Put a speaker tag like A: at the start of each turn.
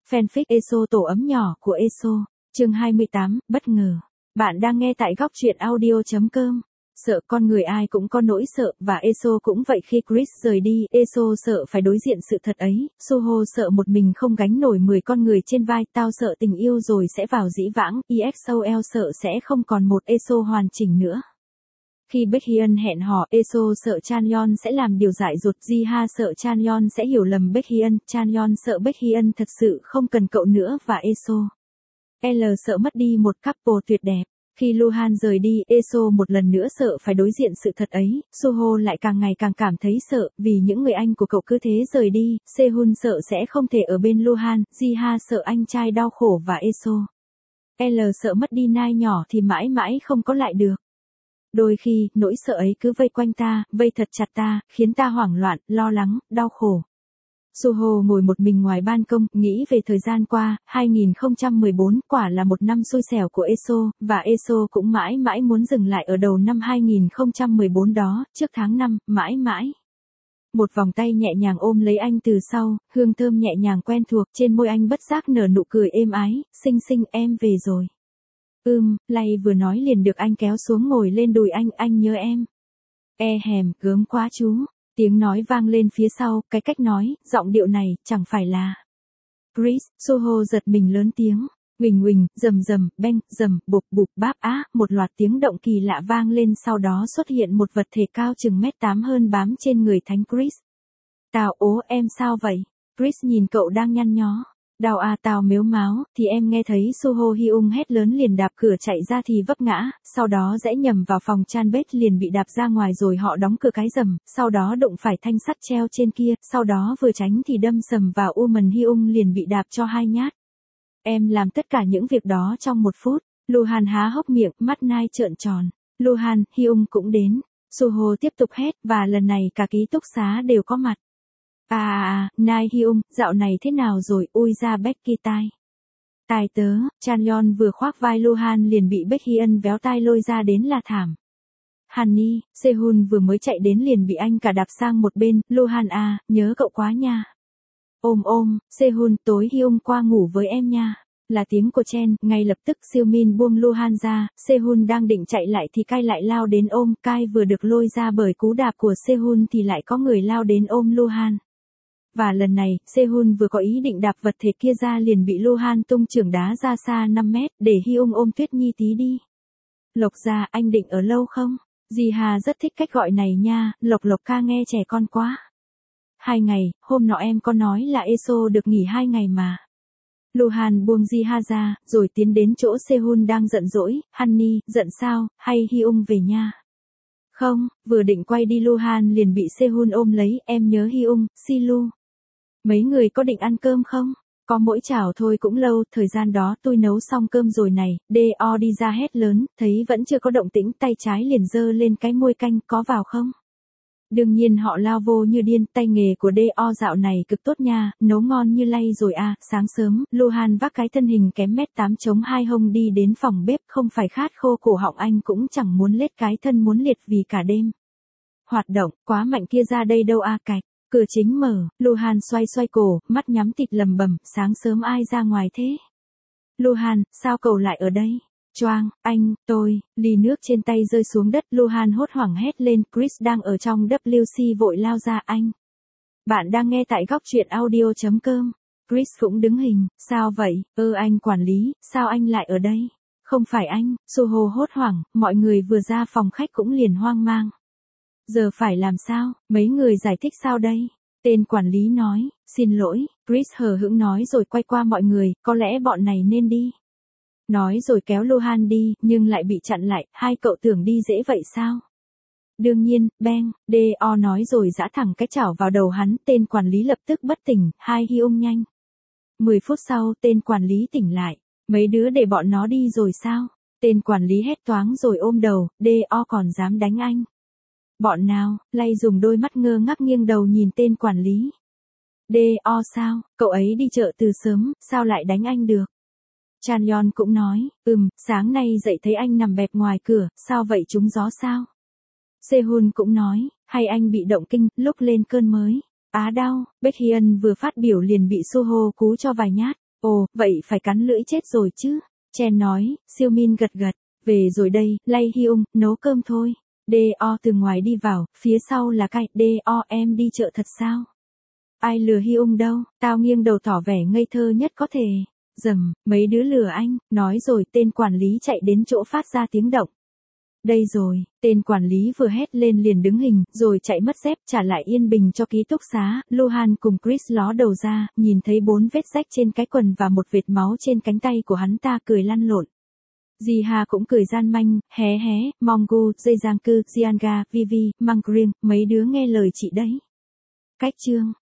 A: Fanfic ESO tổ ấm nhỏ của ESO, chương 28, bất ngờ. Bạn đang nghe tại góc truyện audio.com. Sợ con người ai cũng có nỗi sợ và ESO cũng vậy khi Chris rời đi. ESO sợ phải đối diện sự thật ấy. Suho sợ một mình không gánh nổi 10 con người trên vai. Tao sợ tình yêu rồi sẽ vào dĩ vãng. EXO-L sợ sẽ không còn một ESO hoàn chỉnh nữa. Khi Baekhyun hẹn hò, ESO sợ Chanyeon sẽ làm điều dại dột. Jiha sợ Chanyeon sẽ hiểu lầm Baekhyun. Chanyeon sợ Baekhyun thật sự không cần cậu nữa và ESO L sợ mất đi một couple tuyệt đẹp. Khi Luhan rời đi, ESO một lần nữa sợ phải đối diện sự thật ấy. Suho lại càng ngày càng cảm thấy sợ, vì những người anh của cậu cứ thế rời đi. Sehun sợ sẽ không thể ở bên Luhan. Jiha sợ anh trai đau khổ và ESO L sợ mất đi Nai nhỏ thì mãi mãi không có lại được. Đôi khi, nỗi sợ ấy cứ vây quanh ta, vây thật chặt ta, khiến ta hoảng loạn, lo lắng, đau khổ. Suho ngồi một mình ngoài ban công, nghĩ về thời gian qua. 2014 quả là một năm xui xẻo của ESO, và ESO cũng mãi mãi muốn dừng lại ở đầu năm 2014 đó, trước tháng 5, mãi mãi. Một vòng tay nhẹ nhàng ôm lấy anh từ sau, hương thơm nhẹ nhàng quen thuộc, trên môi anh bất giác nở nụ cười êm ái. Xinh xinh, em về rồi. Lay vừa nói liền được anh kéo xuống ngồi lên đùi anh nhớ em. Gớm quá chú. Tiếng nói vang lên phía sau, cái cách nói, giọng điệu này, chẳng phải là Chris. Suho giật mình lớn tiếng. Huỳnh, rầm rầm, beng, rầm, bụp bụp báp á, một loạt tiếng động kỳ lạ vang lên, sau đó xuất hiện một vật thể cao chừng 1m8 hơn bám trên người thánh Chris. Tao ố, em sao vậy? Chris nhìn cậu đang nhăn nhó. Đau à, tao mếu máo, thì em nghe thấy Suho Hyung hét lớn liền đạp cửa chạy ra thì vấp ngã, sau đó rẽ nhầm vào phòng Chanbet liền bị đạp ra ngoài rồi họ đóng cửa cái rầm, sau đó đụng phải thanh sắt treo trên kia, sau đó vừa tránh thì đâm sầm vào Woman Hyung liền bị đạp cho 2 nhát. Em làm tất cả những việc đó trong 1 phút. Luhan há hốc miệng, mắt Nai trợn tròn. Luhan, Hyung cũng đến. Suho tiếp tục hét, và lần này cả ký túc xá đều có mặt. Nai Hyung, dạo này thế nào rồi, ui ra Becky tai. Tai tớ, Chanyeon vừa khoác vai Luhan liền bị Baekhyun véo tai lôi ra đến là thảm. Honey, Sehun vừa mới chạy đến liền bị anh cả đạp sang một bên. Luhan à, nhớ cậu quá nha. Ôm, Sehun, tối Hyung qua ngủ với em nha. Là tiếng của Chen, ngay lập tức Seomin buông Luhan ra. Sehun đang định chạy lại thì Kai lại lao đến ôm. Kai vừa được lôi ra bởi cú đạp của Sehun thì lại có người lao đến ôm Luhan. Và lần này, Sehun vừa có ý định đạp vật thể kia ra liền bị Luhan tung chưởng đá ra xa 5 mét, để Hyung ôm Tuyết Nhi tí đi. Lộc ra, anh định ở lâu không? Jiha rất thích cách gọi này nha, Lộc ca nghe trẻ con quá. 2 ngày, hôm nọ em có nói là ESO được nghỉ 2 ngày mà. Luhan buông Jiha ra, rồi tiến đến chỗ Sehun đang giận dỗi. Honey, giận sao, hay Hyung về nha? Không, vừa định quay đi Luhan liền bị Sehun ôm lấy. Em nhớ Hyung, Silu. Mấy người có định ăn cơm không? Có mỗi chảo thôi cũng lâu, thời gian đó tôi nấu xong cơm rồi này. Do đi ra hét lớn, thấy vẫn chưa có động tĩnh, tay trái liền giơ lên cái môi canh, có vào không? Đương nhiên họ lao vô như điên, tay nghề của Do dạo này cực tốt nha, nấu ngon như lay rồi à. Sáng sớm, Luhan vác cái thân hình kém 1m8 chống 2 hông đi đến phòng bếp, không phải khát khô cổ họng anh cũng chẳng muốn lết cái thân muốn liệt vì cả đêm hoạt động, quá mạnh kia ra đây đâu a cạch. Cửa chính mở, Luhan xoay cổ, mắt nhắm tịt lầm bầm, sáng sớm ai ra ngoài thế? Luhan, sao cậu lại ở đây? Choang, anh, tôi, ly nước trên tay rơi xuống đất. Luhan hốt hoảng hét lên, Chris đang ở trong WC vội lao ra. Anh. Bạn đang nghe tại góc truyện audio.com. Chris cũng đứng hình, sao vậy? Anh quản lý, sao anh lại ở đây? Không phải anh, Suho hốt hoảng, mọi người vừa ra phòng khách cũng liền hoang mang. Giờ phải làm sao, mấy người giải thích sao đây? Tên quản lý nói, xin lỗi, Chris hờ hững nói rồi quay qua mọi người, có lẽ bọn này nên đi. Nói rồi kéo Luhan đi, nhưng lại bị chặn lại, hai cậu tưởng đi dễ vậy sao? Đương nhiên, beng, Do nói rồi giã thẳng cái chảo vào đầu hắn, tên quản lý lập tức bất tỉnh, Hyung nhanh. 10 phút sau, tên quản lý tỉnh lại, mấy đứa để bọn nó đi rồi sao? Tên quản lý hét toáng rồi ôm đầu, Do còn dám đánh anh. Bọn nào, Lay dùng đôi mắt ngơ ngác nghiêng đầu nhìn tên quản lý. Do sao, cậu ấy đi chợ từ sớm, sao lại đánh anh được? Chanyeon cũng nói, sáng nay dậy thấy anh nằm bẹp ngoài cửa, sao vậy trúng gió sao? Sehun cũng nói, hay anh bị động kinh, lúc lên cơn mới. Đau, Baekhyun vừa phát biểu liền bị Suho cú cho vài nhát. Ồ, vậy phải cắn lưỡi chết rồi chứ. Chen nói, Siêu Min gật gật. Về rồi đây, Lay Hyung, nấu cơm thôi. D.O. từ ngoài đi vào, phía sau là Kai. D.O. em đi chợ thật sao? Ai lừa Hyung đâu, tao nghiêng đầu tỏ vẻ ngây thơ nhất có thể. Dầm, mấy đứa lừa anh, nói rồi tên quản lý chạy đến chỗ phát ra tiếng động. Đây rồi, tên quản lý vừa hét lên liền đứng hình, rồi chạy mất dép trả lại yên bình cho ký túc xá. Luhan cùng Chris ló đầu ra, nhìn thấy 4 vết rách trên cái quần và một vệt máu trên cánh tay của hắn ta cười lăn lộn. Ji Ha cũng cười gian manh, hé hé, Mongu, Jae Giang Cư, Jianga, Vivi, Mang Grieng, mấy đứa nghe lời chị đấy. Cách chương